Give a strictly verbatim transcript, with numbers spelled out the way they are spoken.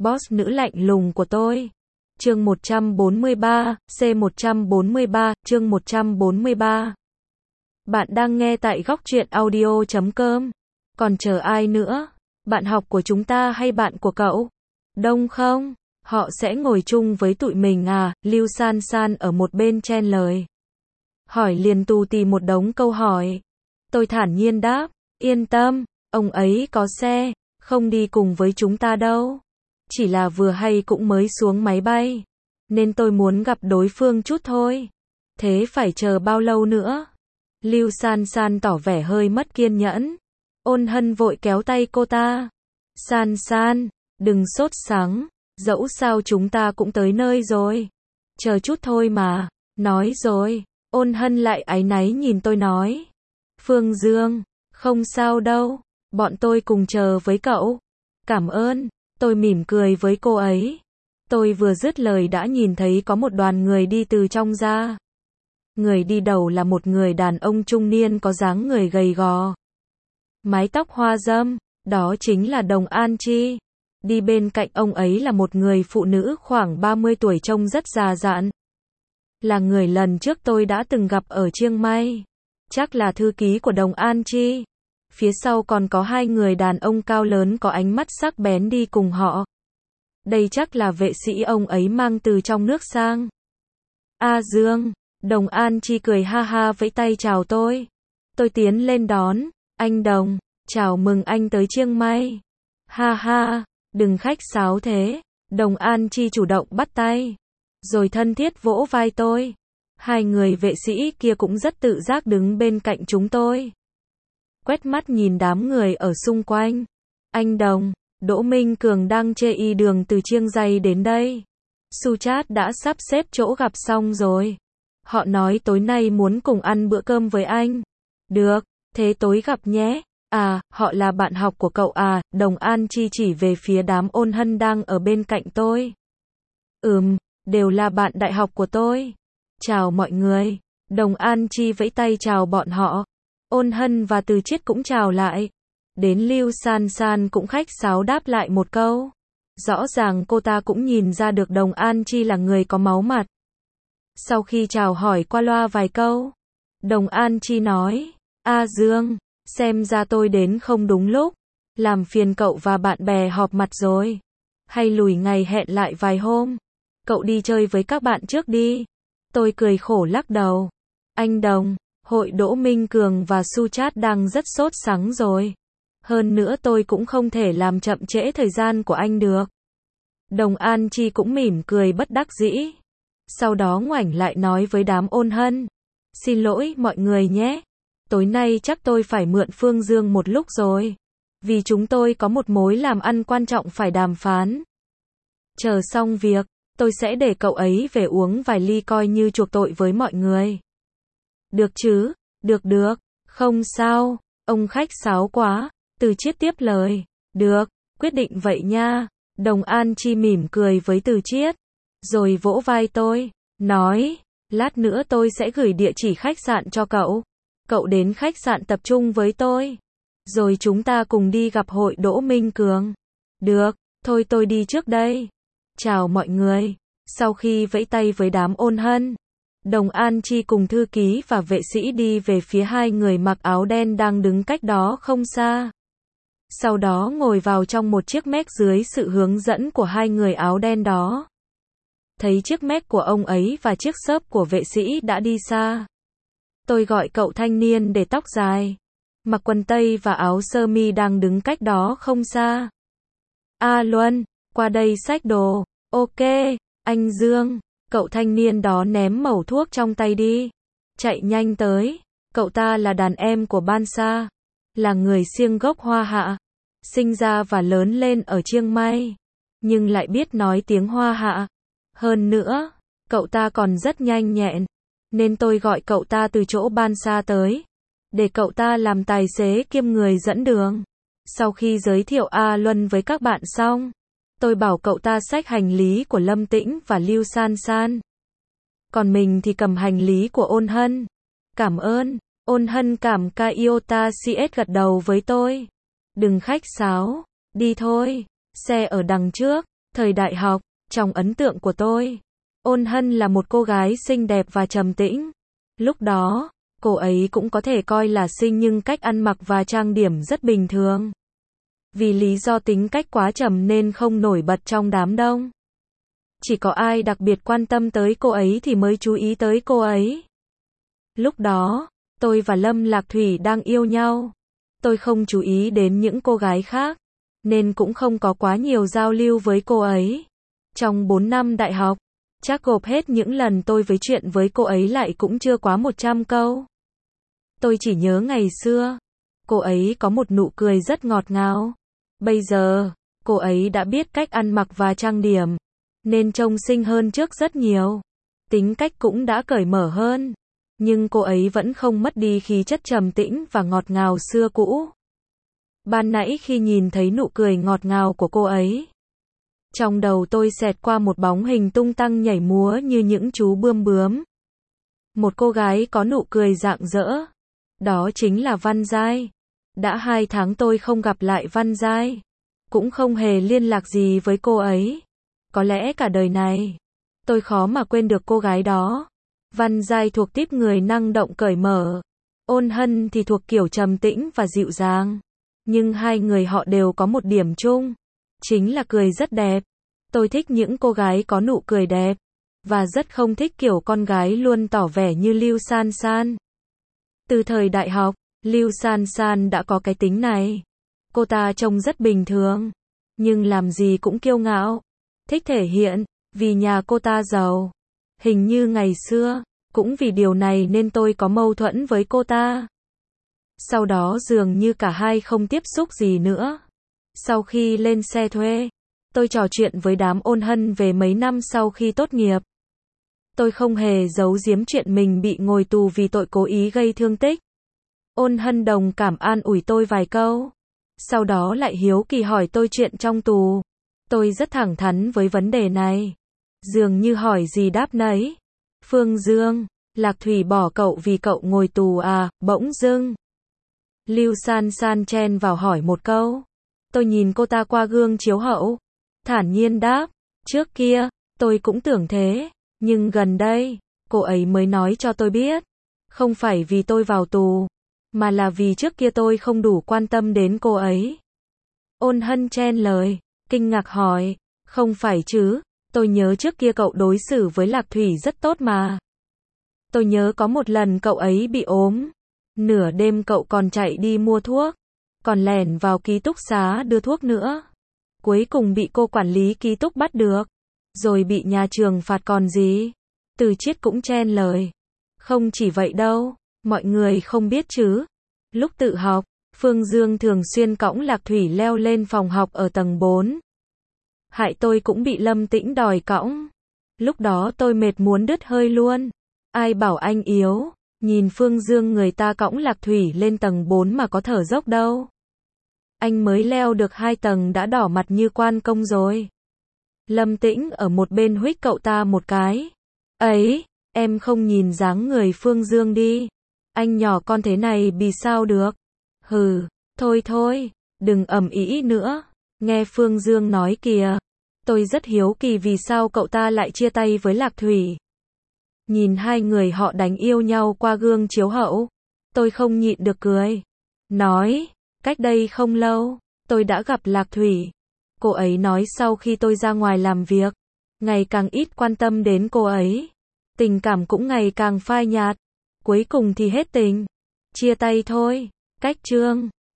boss nữ lạnh lùng của tôi. Chương một trăm bốn mươi ba, C một trăm bốn mươi ba, chương một trăm bốn mươi ba. Bạn đang nghe tại góc truyện audio chấm com. Còn chờ ai nữa? Bạn học của chúng ta hay bạn của cậu? Đông không? Họ sẽ ngồi chung với tụi mình à? Lưu San San ở một bên chen lời. Hỏi liền tù tì một đống câu hỏi. Tôi thản nhiên đáp, yên tâm, ông ấy có xe, không đi cùng với chúng ta đâu. Chỉ là vừa hay cũng mới xuống máy bay, nên tôi muốn gặp đối phương chút thôi. Thế phải chờ bao lâu nữa? Lưu San San tỏ vẻ hơi mất kiên nhẫn. Ôn Hân vội kéo tay cô ta. San San, đừng sốt sắng, dẫu sao chúng ta cũng tới nơi rồi. Chờ chút thôi mà. Nói rồi, Ôn Hân lại áy náy nhìn tôi nói. Phương Dương, không sao đâu, bọn tôi cùng chờ với cậu. Cảm ơn, tôi mỉm cười với cô ấy. Tôi vừa dứt lời đã nhìn thấy có một đoàn người đi từ trong ra. Người đi đầu là một người đàn ông trung niên có dáng người gầy gò, mái tóc hoa râm, đó chính là Đồng An Chi. Đi bên cạnh ông ấy là một người phụ nữ khoảng ba mươi tuổi trông rất già dặn. Là người lần trước tôi đã từng gặp ở Chiang Mai. Chắc là thư ký của Đồng An Chi. Phía sau còn có hai người đàn ông cao lớn có ánh mắt sắc bén đi cùng họ. Đây chắc là vệ sĩ ông ấy mang từ trong nước sang. A Dương, Đồng An Chi cười ha ha vẫy tay chào tôi. Tôi tiến lên đón, anh Đồng, chào mừng anh tới Chiang Mai. Ha ha, đừng khách sáo thế. Đồng An Chi chủ động bắt tay, rồi thân thiết vỗ vai tôi. Hai người vệ sĩ kia cũng rất tự giác đứng bên cạnh chúng tôi. Quét mắt nhìn đám người ở xung quanh. Anh Đồng, Đỗ Minh Cường đang chê y đường từ Chiang Rai đến đây. Suchat đã sắp xếp chỗ gặp xong rồi. Họ nói tối nay muốn cùng ăn bữa cơm với anh. Được, thế tối gặp nhé. À, họ là bạn học của cậu à? Đồng An Chi chỉ về phía đám Ôn Hân đang ở bên cạnh tôi. Ừm, đều là bạn đại học của tôi. Chào mọi người. Đồng An Chi vẫy tay chào bọn họ. Ôn Hân và Từ Chiết cũng chào lại. Đến Lưu San San cũng khách sáo đáp lại một câu. Rõ ràng cô ta cũng nhìn ra được Đồng An Chi là người có máu mặt. Sau khi chào hỏi qua loa vài câu, Đồng An Chi nói, A Dương, xem ra tôi đến không đúng lúc. Làm phiền cậu và bạn bè họp mặt rồi. Hay lùi ngày hẹn lại vài hôm. Cậu đi chơi với các bạn trước đi. Tôi cười khổ lắc đầu. Anh Đồng, hội Đỗ Minh Cường và Suchat đang rất sốt sắng rồi. Hơn nữa tôi cũng không thể làm chậm trễ thời gian của anh được. Đồng An Chi cũng mỉm cười bất đắc dĩ. Sau đó ngoảnh lại nói với đám Ôn Hân. Xin lỗi mọi người nhé. Tối nay chắc tôi phải mượn Phương Dương một lúc rồi. Vì chúng tôi có một mối làm ăn quan trọng phải đàm phán. Chờ xong việc, tôi sẽ để cậu ấy về uống vài ly coi như chuộc tội với mọi người. Được chứ? Được được. Không sao. Ông khách sáo quá. Từ Chiết tiếp lời. Được, quyết định vậy nha. Đồng An Chi mỉm cười với Từ Chiết. Rồi vỗ vai tôi. Nói, lát nữa tôi sẽ gửi địa chỉ khách sạn cho cậu. Cậu đến khách sạn tập trung với tôi. Rồi chúng ta cùng đi gặp hội Đỗ Minh Cường. Được, thôi tôi đi trước đây. Chào mọi người. Sau khi vẫy tay với đám Ôn Hân, Đồng An Chi cùng thư ký và vệ sĩ đi về phía hai người mặc áo đen đang đứng cách đó không xa. Sau đó ngồi vào trong một chiếc Mac dưới sự hướng dẫn của hai người áo đen đó. Thấy chiếc Mac của ông ấy và chiếc xốp của vệ sĩ đã đi xa. Tôi gọi cậu thanh niên để tóc dài, mặc quần tây và áo sơ mi đang đứng cách đó không xa. A Luân, qua đây xách đồ. Ok, anh Dương. Cậu thanh niên đó ném mẩu thuốc trong tay đi. Chạy nhanh tới. Cậu ta là đàn em của Ban Sa. Là người Xiêng gốc Hoa Hạ. Sinh ra và lớn lên ở Chiang Mai. Nhưng lại biết nói tiếng Hoa Hạ. Hơn nữa, cậu ta còn rất nhanh nhẹn. Nên tôi gọi cậu ta từ chỗ Ban Sa tới. Để cậu ta làm tài xế kiêm người dẫn đường. Sau khi giới thiệu A Luân với các bạn xong, tôi bảo cậu ta xách hành lý của Lâm Tĩnh và Lưu San San. Còn mình thì cầm hành lý của Ôn Hân. Cảm ơn. Ôn Hân cảm ca Iota cs gật đầu với tôi. Đừng khách sáo. Đi thôi. Xe ở đằng trước. Thời đại học, trong ấn tượng của tôi, Ôn Hân là một cô gái xinh đẹp và trầm tĩnh. Lúc đó, cô ấy cũng có thể coi là xinh nhưng cách ăn mặc và trang điểm rất bình thường. Vì lý do tính cách quá trầm nên không nổi bật trong đám đông. Chỉ có ai đặc biệt quan tâm tới cô ấy thì mới chú ý tới cô ấy. Lúc đó, tôi và Lâm Lạc Thủy đang yêu nhau. Tôi không chú ý đến những cô gái khác, nên cũng không có quá nhiều giao lưu với cô ấy. Trong bốn năm đại học, chắc gộp hết những lần tôi với chuyện với cô ấy lại cũng chưa quá một trăm câu. Tôi chỉ nhớ ngày xưa, cô ấy có một nụ cười rất ngọt ngào. Bây giờ, cô ấy đã biết cách ăn mặc và trang điểm, nên trông xinh hơn trước rất nhiều. Tính cách cũng đã cởi mở hơn. Nhưng cô ấy vẫn không mất đi khí chất trầm tĩnh và ngọt ngào xưa cũ. Ban nãy khi nhìn thấy nụ cười ngọt ngào của cô ấy, trong đầu tôi xẹt qua một bóng hình tung tăng nhảy múa như những chú bươm bướm. Một cô gái có nụ cười rạng rỡ. Đó chính là Văn Giai. Đã hai tháng tôi không gặp lại Văn Giai. Cũng không hề liên lạc gì với cô ấy. Có lẽ cả đời này, tôi khó mà quên được cô gái đó. Văn Giai thuộc típ người năng động cởi mở. Ôn Hân thì thuộc kiểu trầm tĩnh và dịu dàng. Nhưng hai người họ đều có một điểm chung. Chính là cười rất đẹp. Tôi thích những cô gái có nụ cười đẹp. Và rất không thích kiểu con gái luôn tỏ vẻ như Lưu San San. Từ thời đại học, Lưu San San đã có cái tính này. Cô ta trông rất bình thường. Nhưng làm gì cũng kiêu ngạo. Thích thể hiện. Vì nhà cô ta giàu. Hình như ngày xưa, cũng vì điều này nên tôi có mâu thuẫn với cô ta. Sau đó dường như cả hai không tiếp xúc gì nữa. Sau khi lên xe thuê, tôi trò chuyện với đám Ôn Hân về mấy năm sau khi tốt nghiệp. Tôi không hề giấu giếm chuyện mình bị ngồi tù vì tội cố ý gây thương tích. Ôn Hân đồng cảm an ủi tôi vài câu. Sau đó lại hiếu kỳ hỏi tôi chuyện trong tù. Tôi rất thẳng thắn với vấn đề này. Dường như hỏi gì đáp nấy. Phương Dương, Lạc Thủy bỏ cậu vì cậu ngồi tù à, bỗng dưng. Lưu San San chen vào hỏi một câu. Tôi nhìn cô ta qua gương chiếu hậu. Thản nhiên đáp. Trước kia, tôi cũng tưởng thế. Nhưng gần đây, cô ấy mới nói cho tôi biết. Không phải vì tôi vào tù, mà là vì trước kia tôi không đủ quan tâm đến cô ấy. Ôn Hân chen lời, kinh ngạc hỏi. Không phải chứ, tôi nhớ trước kia cậu đối xử với Lạc Thủy rất tốt mà. Tôi nhớ có một lần cậu ấy bị ốm. Nửa đêm cậu còn chạy đi mua thuốc. Còn lẻn vào ký túc xá đưa thuốc nữa. Cuối cùng bị cô quản lý ký túc bắt được. Rồi bị nhà trường phạt còn gì. Từ Chiết cũng chen lời. Không chỉ vậy đâu, mọi người không biết chứ. Lúc tự học, Phương Dương thường xuyên cõng Lạc Thủy leo lên phòng học ở tầng bốn. Hại tôi cũng bị Lâm Tĩnh đòi cõng. Lúc đó tôi mệt muốn đứt hơi luôn. Ai bảo anh yếu, nhìn Phương Dương người ta cõng Lạc Thủy lên tầng bốn mà có thở dốc đâu. Anh mới leo được hai tầng đã đỏ mặt như quan công rồi. Lâm Tĩnh ở một bên huých cậu ta một cái. Ấy, em không nhìn dáng người Phương Dương đi. Anh nhỏ con thế này bị sao được. Hừ, thôi thôi, đừng ầm ĩ nữa. Nghe Phương Dương nói kìa. Tôi rất hiếu kỳ vì sao cậu ta lại chia tay với Lạc Thủy. Nhìn hai người họ đánh yêu nhau qua gương chiếu hậu. Tôi không nhịn được cười. Nói, cách đây không lâu, tôi đã gặp Lạc Thủy. Cô ấy nói sau khi tôi ra ngoài làm việc, ngày càng ít quan tâm đến cô ấy. Tình cảm cũng ngày càng phai nhạt. Cuối cùng thì hết tình. Chia tay thôi. Cách chương